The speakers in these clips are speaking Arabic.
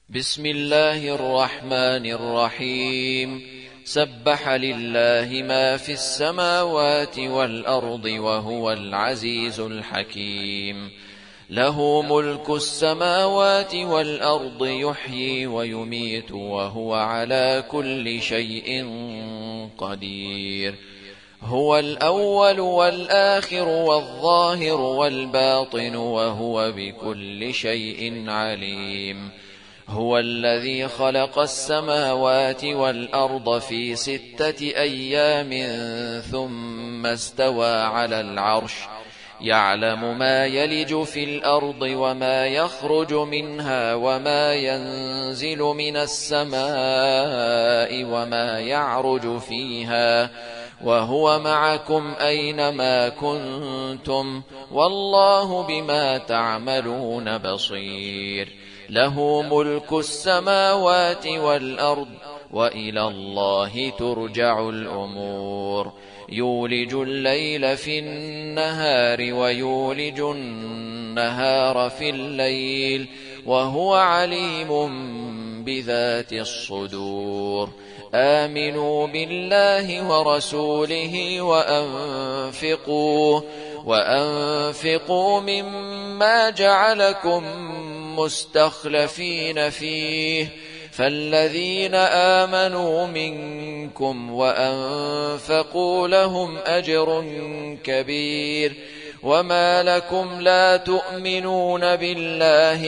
بسم الله الرحمن الرحيم. سبح لله ما في السماوات والأرض وهو العزيز الحكيم. له ملك السماوات والأرض يحيي ويميت وهو على كل شيء قدير. هو الأول والآخر والظاهر والباطن وهو بكل شيء عليم. هو الذي خلق السماوات والأرض في 6 أيام ثم استوى على العرش، يعلم ما يلج في الأرض وما يخرج منها وما ينزل من السماء وما يعرج فيها، وهو معكم أينما كنتم والله بما تعملون بصير. له ملك السماوات والأرض وإلى الله ترجع الأمور. يولج الليل في النهار ويولج النهار في الليل وهو عليم بذات الصدور. آمنوا بالله ورسوله وأنفقوا مما جعلكم مستخلفين فيه، فالذين آمنوا منكم وأنفقوا لهم أجر كبير. وما لكم لا تؤمنون بالله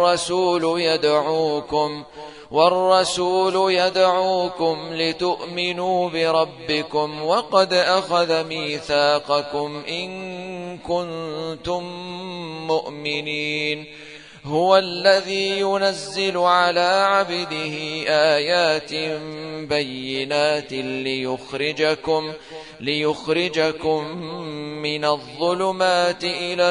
والرسول يدعوكم لتؤمنوا بربكم وقد أخذ ميثاقكم إن كنتم مؤمنين. هو الذي ينزل على عبده آيات بينات ليخرجكم من الظلمات إلى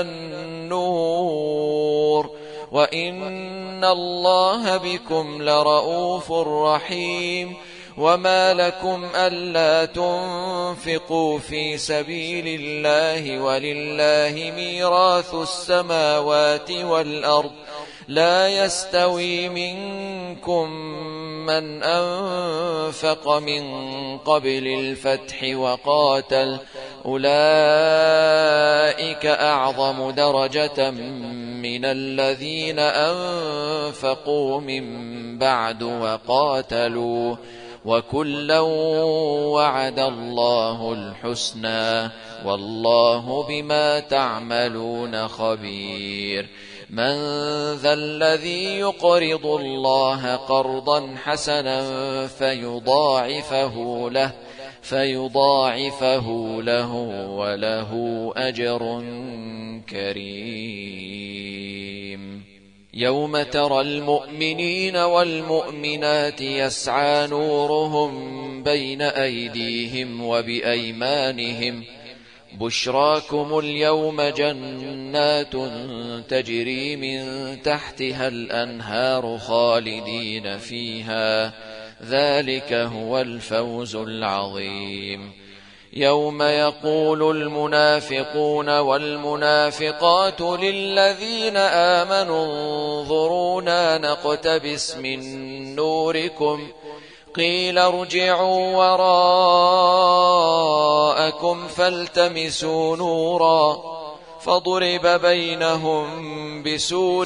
النور، وإن الله بكم لرءوف رحيم. وما لكم ألا تنفقوا في سبيل الله ولله ميراث السماوات والأرض، لا يستوي منكم من أنفق من قبل الفتح وقاتل، أولئك أعظم درجة من الذين أنفقوا من بعد وقاتلوا، وكلا وعد الله الحسنى والله بما تعملون خبير. من ذا الذي يقرض الله قرضا حسنا فيضاعفه له وله أجر كريم. يوم ترى المؤمنين والمؤمنات يسعى نورهم بين أيديهم وبأيمانهم، بشراكم اليوم جنات تجري من تحتها الأنهار خالدين فيها، ذلك هو الفوز العظيم. يوم يقول المنافقون والمنافقات للذين آمنوا انظرونا نقتبس من نوركم، قيل ارجعوا وراءكم فالتمسوا نورا، فضرب بينهم بسور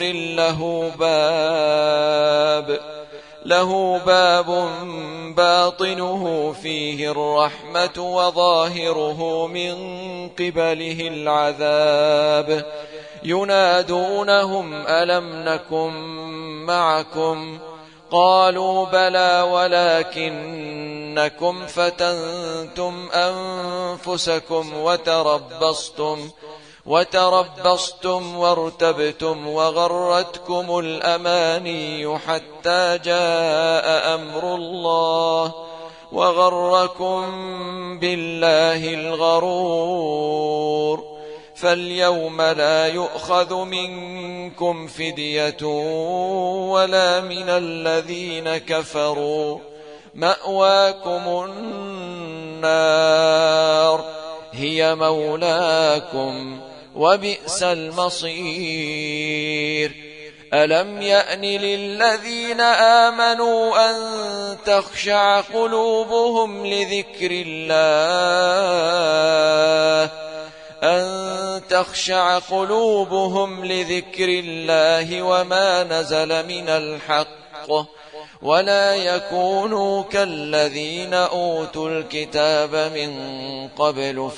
له باب باطنه فيه الرحمة وظاهره من قبله العذاب. ينادونهم ألم نكن معكم؟ قالوا بلى ولكنكم فتنتم أنفسكم وتربصتم وارتبتم وغرتكم الأماني حتى جاء أمر الله وغركم بالله الغرور. فاليوم لا يؤخذ منكم فدية ولا من الذين كفروا، مأواكم النار هي مولاكم وبئس المصير. ألم يأن للذين آمنوا أن تخشع قلوبهم لذكر الله وما نزل من الحق ولا يكونوا كالذين أوتوا الكتاب من قبل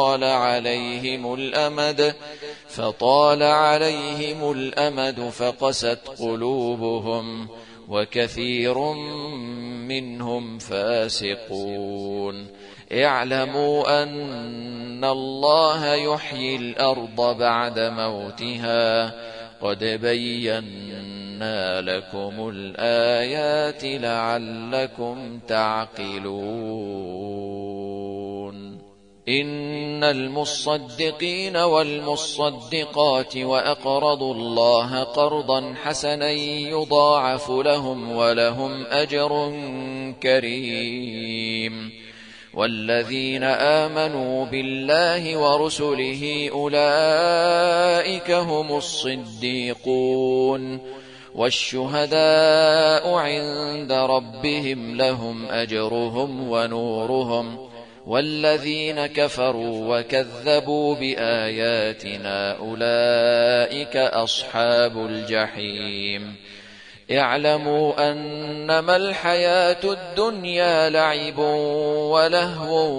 فطال عليهم الأمد فقست قلوبهم وكثير منهم فاسقون اعلموا أن الله يحيي الأرض بعد موتها قد بينا لكم الآيات لعلكم تعقلون إن المصدقين والمصدقات وأقرضوا الله قرضا حسنا يضاعف لهم ولهم أجر كريم والذين آمنوا بالله ورسله أولئك هم الصديقون والشهداء عند ربهم لهم أجرهم ونورهم والذين كفروا وكذبوا بآياتنا أولئك أصحاب الجحيم اعلموا أنما الحياة الدنيا لعب ولهو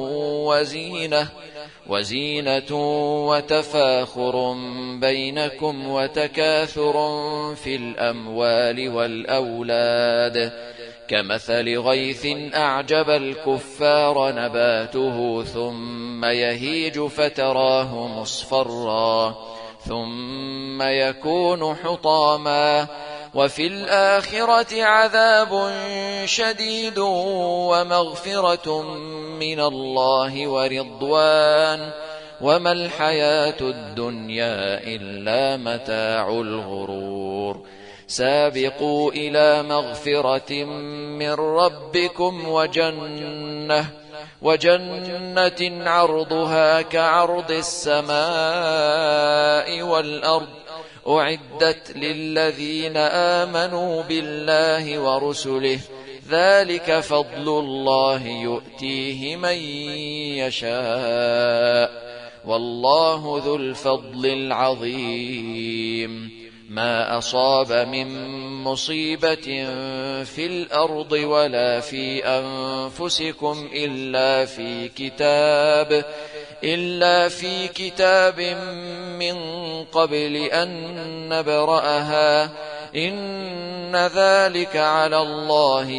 وزينة وتفاخر بينكم وتكاثر في الأموال والأولاد كمثل غيث أعجب الكفار نباته ثم يهيج فتراه مصفرا ثم يكون حطاما وفي الآخرة عذاب شديد ومغفرة من الله ورضوان وما الحياة الدنيا إلا متاع الغرور سابقوا إلى مغفرة من ربكم وجنة عرضها كعرض السماء والأرض أعدت للذين آمنوا بالله ورسله ذلك فضل الله يؤتيه من يشاء والله ذو الفضل العظيم ما أصاب من مصيبة في الأرض ولا في أنفسكم إلا في كتاب من قبل أن نبرأها إن ذلك على الله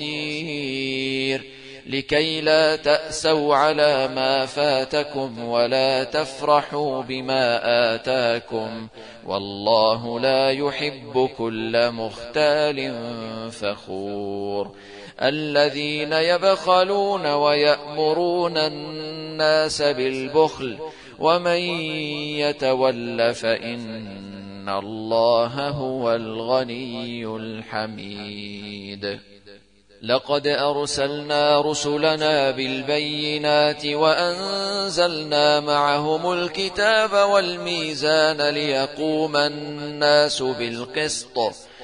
يسير لكي لا تأسوا على ما فاتكم ولا تفرحوا بما آتاكم والله لا يحب كل مختال فخور الذين يبخلون ويأمرون الناس بالبخل ومن يتول فإن الله هو الغني الحميد لقد أرسلنا رسلنا بالبينات وأنزلنا معهم الكتاب والميزان ليقوم الناس بالقسط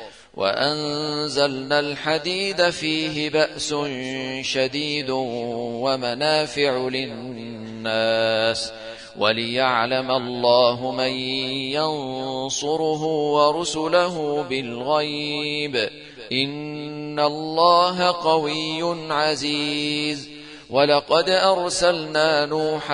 وأنزلنا الحديد فيه بأس شديد ومنافع للناس وليعلم الله من ينصره ورسله بالغيب إن الله قوي عزيز ولقد أرسلنا نوحا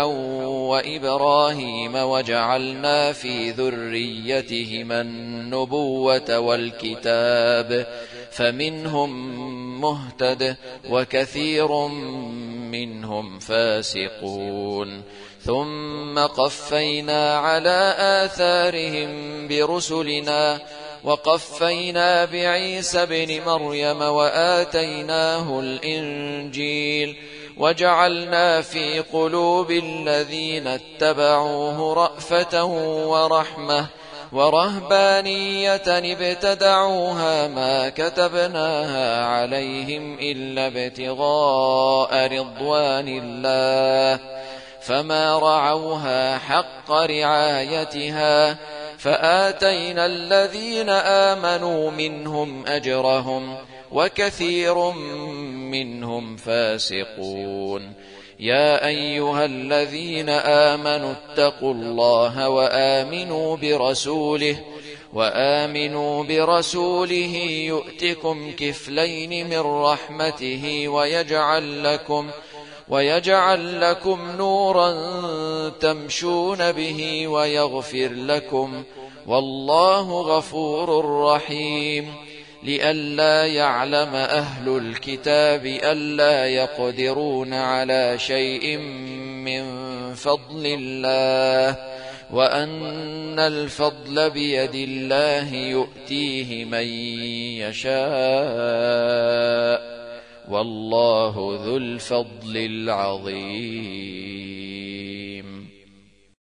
وإبراهيم وجعلنا في ذريتهما النبوة والكتاب فمنهم مهتد وكثير منهم فاسقون ثم قفينا على آثارهم برسلنا وقفينا بعيسى بن مريم وآتيناه الإنجيل وجعلنا في قلوب الذين اتبعوه رأفة ورحمة ورهبانية ابتدعوها ما كتبناها عليهم إلا ابتغاء رضوان الله فما رعوها حق رعايتها فآتينا الذين آمنوا منهم أجرهم وكثير منهم فاسقون. يا أيها الذين آمنوا اتقوا الله وآمنوا برسوله يؤتكم كفلين من رحمته ويجعل لكم نورا تمشون به ويغفر لكم، والله غفور رحيم. لئلا يعلم أهل الكتاب ألا يقدرون على شيء من فضل الله، وأن الفضل بيد الله يؤتيه من يشاء، والله ذو الفضل العظيم.